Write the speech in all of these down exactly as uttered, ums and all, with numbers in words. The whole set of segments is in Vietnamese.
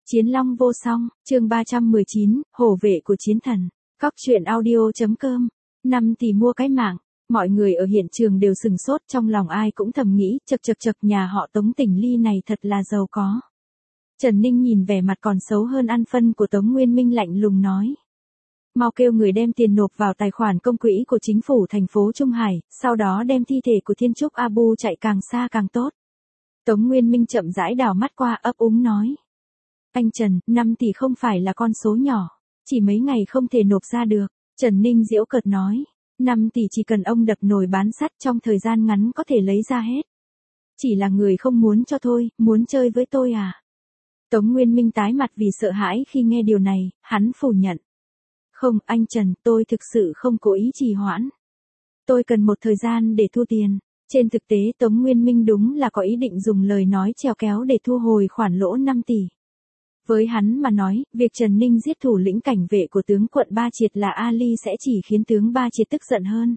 Chiến long vô song, chương ba trăm mười chín, hổ vệ của chiến thần. Cóc truyện audio.com. Năm tỷ mua cái mạng. Mọi người ở hiện trường đều sừng sốt, trong lòng ai cũng thầm nghĩ, chật chật chật, nhà họ Tống Tỉnh Ly này thật là giàu có. Trần Ninh nhìn vẻ mặt còn xấu hơn ăn phân của Tống Nguyên Minh lạnh lùng nói. Mau kêu người đem tiền nộp vào tài khoản công quỹ của chính phủ thành phố Trung Hải, sau đó đem thi thể của Thiên Trúc Abu chạy càng xa càng tốt. Tống Nguyên Minh chậm rãi đảo mắt qua, ấp úng nói. Anh Trần, năm tỷ không phải là con số nhỏ, chỉ mấy ngày không thể nộp ra được. Trần Ninh giễu cợt nói, năm tỷ chỉ cần ông đập nồi bán sắt trong thời gian ngắn có thể lấy ra hết. Chỉ là người không muốn cho thôi, muốn chơi với tôi à? Tống Nguyên Minh tái mặt vì sợ hãi khi nghe điều này, hắn phủ nhận. Không, anh Trần, tôi thực sự không cố ý trì hoãn. Tôi cần một thời gian để thu tiền. Trên thực tế Tống Nguyên Minh đúng là có ý định dùng lời nói trèo kéo để thu hồi khoản lỗ năm tỷ. Với hắn mà nói, việc Trần Ninh giết thủ lĩnh cảnh vệ của tướng quận Ba Triệt là Ali sẽ chỉ khiến tướng Ba Triệt tức giận hơn.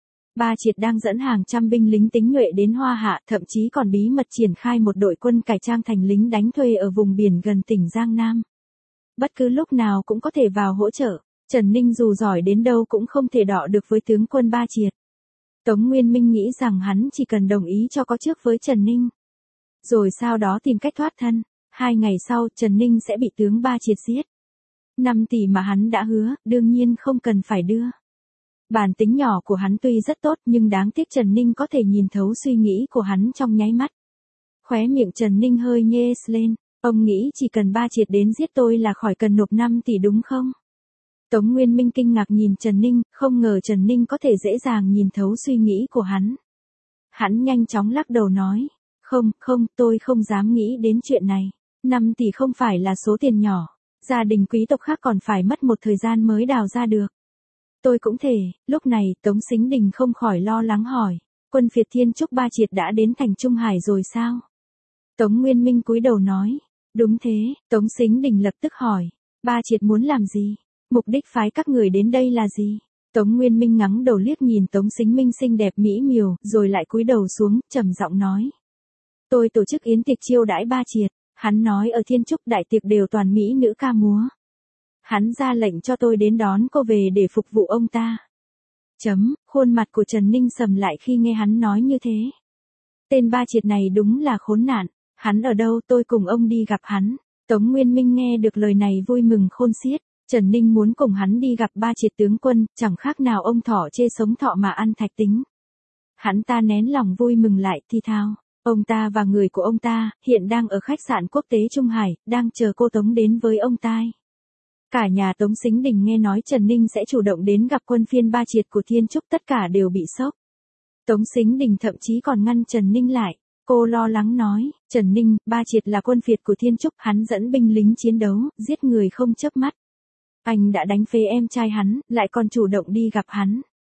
Ba Triệt đang dẫn hàng trăm binh lính tinh nhuệ đến Hoa Hạ, thậm chí còn bí mật triển khai một đội quân cải trang thành lính đánh thuê ở vùng biển gần tỉnh Giang Nam. Bất cứ lúc nào cũng có thể vào hỗ trợ, Trần Ninh dù giỏi đến đâu cũng không thể đọ được với tướng quân Ba Triệt. Tống Nguyên Minh nghĩ rằng hắn chỉ cần đồng ý cho có trước với Trần Ninh, rồi sau đó tìm cách thoát thân. Hai ngày sau, Trần Ninh sẽ bị tướng Ba Triệt giết. Năm tỷ mà hắn đã hứa, đương nhiên không cần phải đưa. Bản tính nhỏ của hắn tuy rất tốt nhưng đáng tiếc Trần Ninh có thể nhìn thấu suy nghĩ của hắn trong nháy mắt. Khóe miệng Trần Ninh hơi nhếch lên, ông nghĩ chỉ cần Ba Triệt đến giết tôi là khỏi cần nộp năm tỷ đúng không? Tống Nguyên Minh kinh ngạc nhìn Trần Ninh, không ngờ Trần Ninh có thể dễ dàng nhìn thấu suy nghĩ của hắn. Hắn nhanh chóng lắc đầu nói, không, không, tôi không dám nghĩ đến chuyện này. năm tỷ không phải là số tiền nhỏ, gia đình quý tộc khác còn phải mất một thời gian mới đào ra được. Tôi cũng thể. Lúc này Tống Sính Đình không khỏi lo lắng hỏi, quân phiệt Thiên Trúc Ba Triệt đã đến thành Trung Hải rồi sao? Tống Nguyên Minh cúi đầu nói, đúng thế. Tống Sính Đình lập tức hỏi, Ba Triệt muốn làm gì? Mục đích phái các người đến đây là gì? Tống Nguyên Minh ngắng đầu liếc nhìn Tống Sính Minh xinh đẹp mỹ miều, rồi lại cúi đầu xuống, trầm giọng nói. Tôi tổ chức yến tiệc chiêu đãi Ba Triệt. Hắn nói ở Thiên Trúc đại tiệc đều toàn mỹ nữ ca múa. Hắn ra lệnh cho tôi đến đón cô về để phục vụ ông ta. Chấm, khuôn mặt của Trần Ninh sầm lại khi nghe hắn nói như thế. Tên Ba Triệt này đúng là khốn nạn. Hắn ở đâu, tôi cùng ông đi gặp hắn. Tống Nguyên Minh nghe được lời này vui mừng khôn xiết. Trần Ninh muốn cùng hắn đi gặp Ba Triệt tướng quân, chẳng khác nào ông thỏ chê sống thọ mà ăn thạch tính. Hắn ta nén lòng vui mừng lại thi thao. Ông ta và người của ông ta, hiện đang ở khách sạn quốc tế Trung Hải, đang chờ cô Tống đến với ông tai. Cả nhà Tống Sính Đình nghe nói Trần Ninh sẽ chủ động đến gặp quân phiên Ba Triệt của Thiên Trúc, tất cả đều bị sốc. Tống Sính Đình thậm chí còn ngăn Trần Ninh lại. Cô lo lắng nói, Trần Ninh, Ba Triệt là quân phiệt của Thiên Trúc, hắn dẫn binh lính chiến đấu, giết người không chớp mắt. Anh đã đánh phế em trai hắn, lại còn chủ động đi gặp hắn.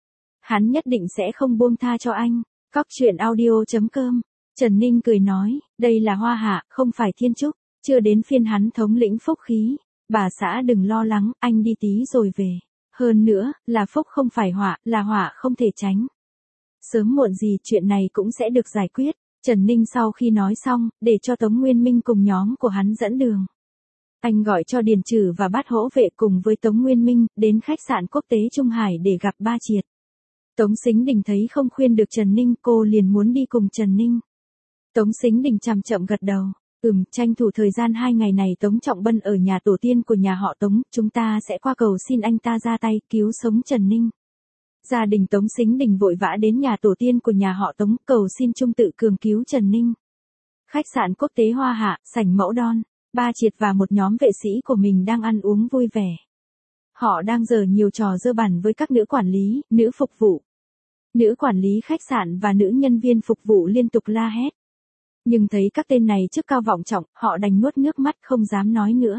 Hắn nhất định sẽ không buông tha cho anh. Cóc truyện audio.com. Trần Ninh cười nói, đây là Hoa Hạ, không phải Thiên Trúc, chưa đến phiên hắn thống lĩnh phúc khí. Bà xã đừng lo lắng, anh đi tí rồi về. Hơn nữa, là phúc không phải họa, là họa không thể tránh. Sớm muộn gì chuyện này cũng sẽ được giải quyết. Trần Ninh sau khi nói xong, để cho Tống Nguyên Minh cùng nhóm của hắn dẫn đường. Anh gọi cho Điền Trử và Bát Hỗ Vệ cùng với Tống Nguyên Minh, đến khách sạn quốc tế Trung Hải để gặp Ba Triệt. Tống Sính Đình thấy không khuyên được Trần Ninh, cô liền muốn đi cùng Trần Ninh. Tống Sính Đình chậm chậm gật đầu, ừm, tranh thủ thời gian hai ngày này Tống Trọng Bân ở nhà tổ tiên của nhà họ Tống, chúng ta sẽ qua cầu xin anh ta ra tay, cứu sống Trần Ninh. Gia đình Tống Sính Đình vội vã đến nhà tổ tiên của nhà họ Tống, cầu xin Trung Tự Cường cứu Trần Ninh. Khách sạn quốc tế Hoa Hạ, sảnh mẫu đon, Ba Triệt và một nhóm vệ sĩ của mình đang ăn uống vui vẻ. Họ đang giở nhiều trò dơ bẩn với các nữ quản lý, nữ phục vụ. Nữ quản lý khách sạn và nữ nhân viên phục vụ liên tục la hét. Nhưng thấy các tên này chức cao vọng trọng, họ đành nuốt nước mắt không dám nói nữa.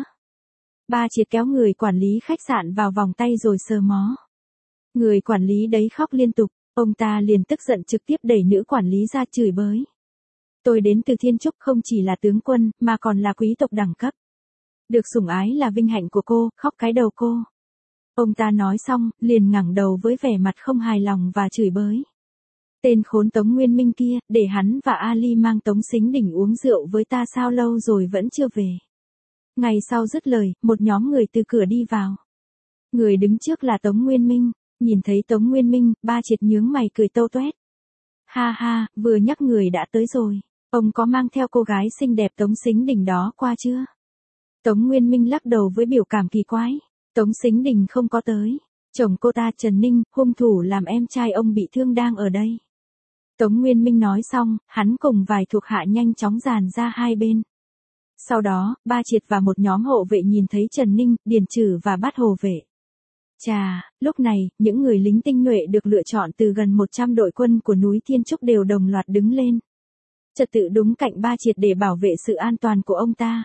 Ba Triệt kéo người quản lý khách sạn vào vòng tay rồi sờ mó. Người quản lý đấy khóc liên tục, ông ta liền tức giận trực tiếp đẩy nữ quản lý ra chửi bới. Tôi đến từ Thiên Trúc không chỉ là tướng quân, mà còn là quý tộc đẳng cấp. Được sủng ái là vinh hạnh của cô, khóc cái đầu cô. Ông ta nói xong, liền ngẩng đầu với vẻ mặt không hài lòng và chửi bới. Tên khốn Tống Nguyên Minh kia, để hắn và Ali mang Tống Sính Đình uống rượu với ta sao lâu rồi vẫn chưa về. Ngày sau dứt lời, một nhóm người từ cửa đi vào. Người đứng trước là Tống Nguyên Minh, nhìn thấy Tống Nguyên Minh, Ba Triệt nhướng mày cười tâu toét. Ha ha, vừa nhắc người đã tới rồi, ông có mang theo cô gái xinh đẹp Tống Sính Đình đó qua chưa? Tống Nguyên Minh lắc đầu với biểu cảm kỳ quái, Tống Sính Đình không có tới, chồng cô ta Trần Ninh, hung thủ làm em trai ông bị thương đang ở đây. Tống Nguyên Minh nói xong, hắn cùng vài thuộc hạ nhanh chóng dàn ra hai bên. Sau đó, Ba Triệt và một nhóm hộ vệ nhìn thấy Trần Ninh, Điền Trử và Bát Hồ vệ. Chà, lúc này, những người lính tinh nhuệ được lựa chọn từ gần một trăm đội quân của núi Thiên Trúc đều đồng loạt đứng lên. Trật tự đúng cạnh Ba Triệt để bảo vệ sự an toàn của ông ta.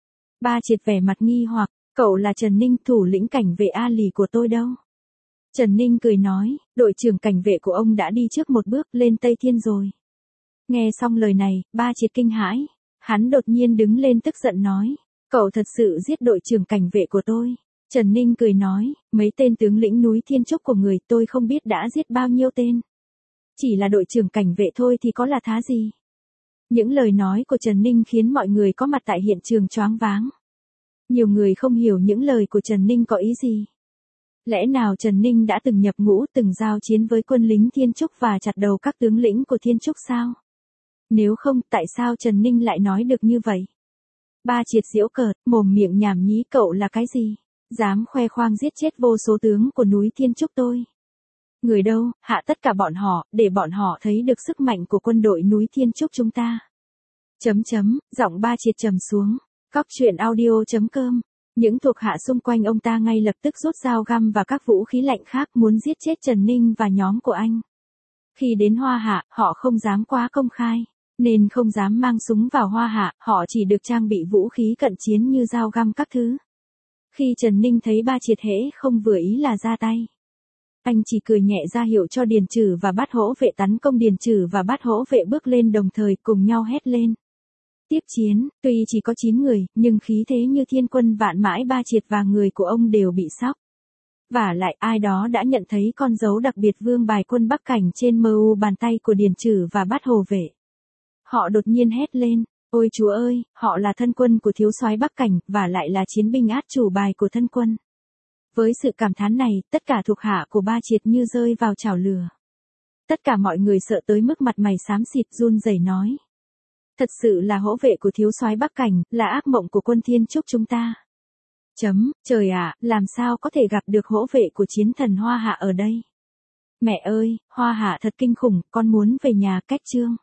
Ba Triệt vẻ mặt nghi hoặc, cậu là Trần Ninh, thủ lĩnh cảnh vệ A Lì của tôi đâu? Trần Ninh cười nói, đội trưởng cảnh vệ của ông đã đi trước một bước lên Tây Thiên rồi. Nghe xong lời này, Ba Triệt kinh hãi, hắn đột nhiên đứng lên tức giận nói, cậu thật sự giết đội trưởng cảnh vệ của tôi. Trần Ninh cười nói, mấy tên tướng lĩnh núi Thiên Trúc của người tôi không biết đã giết bao nhiêu tên. Chỉ là đội trưởng cảnh vệ thôi thì có là thá gì. Những lời nói của Trần Ninh khiến mọi người có mặt tại hiện trường choáng váng. Nhiều người không hiểu những lời của Trần Ninh có ý gì. Lẽ nào Trần Ninh đã từng nhập ngũ, từng giao chiến với quân lính Thiên Trúc và chặt đầu các tướng lĩnh của Thiên Trúc sao? Nếu không, tại sao Trần Ninh lại nói được như vậy? Ba Triệt giễu cợt, mồm miệng nhảm nhí, cậu là cái gì? Dám khoe khoang giết chết vô số tướng của núi Thiên Trúc tôi. Người đâu, hạ tất cả bọn họ, để bọn họ thấy được sức mạnh của quân đội núi Thiên Trúc chúng ta. Chấm chấm, giọng Ba Triệt trầm xuống. Cóc truyện audio chấm com. Những thuộc hạ xung quanh ông ta ngay lập tức rút dao găm và các vũ khí lạnh khác muốn giết chết Trần Ninh và nhóm của anh. Khi đến Hoa Hạ, họ không dám quá công khai, nên không dám mang súng vào Hoa Hạ, họ chỉ được trang bị vũ khí cận chiến như dao găm các thứ. Khi Trần Ninh thấy Ba Triệt hễ không vừa ý là ra tay. Anh chỉ cười nhẹ ra hiệu cho Điền Trử và Bát Hỗ vệ tấn công. Điền Trử và Bát Hỗ vệ bước lên đồng thời cùng nhau hét lên. Tiếp chiến, tuy chỉ có chín người, nhưng khí thế như thiên quân vạn mãi. Ba Triệt và người của ông đều bị sốc. Vả lại ai đó đã nhận thấy con dấu đặc biệt vương bài quân Bắc Cảnh trên mu bàn tay của Điền Trử và Bát Hồ vệ. Họ đột nhiên hét lên, ôi chúa ơi, họ là thân quân của thiếu soái Bắc Cảnh, và lại là chiến binh át chủ bài của thân quân. Với sự cảm thán này, tất cả thuộc hạ của Ba Triệt như rơi vào chảo lửa. Tất cả mọi người sợ tới mức mặt mày xám xịt, run rẩy nói. Thật sự là hỗ vệ của thiếu soái Bắc Cảnh, là ác mộng của quân Thiên Trúc chúng ta. Chấm, trời ạ, làm sao có thể gặp được hỗ vệ của chiến thần Hoa Hạ ở đây? Mẹ ơi, Hoa Hạ thật kinh khủng, con muốn về nhà. Cách chương.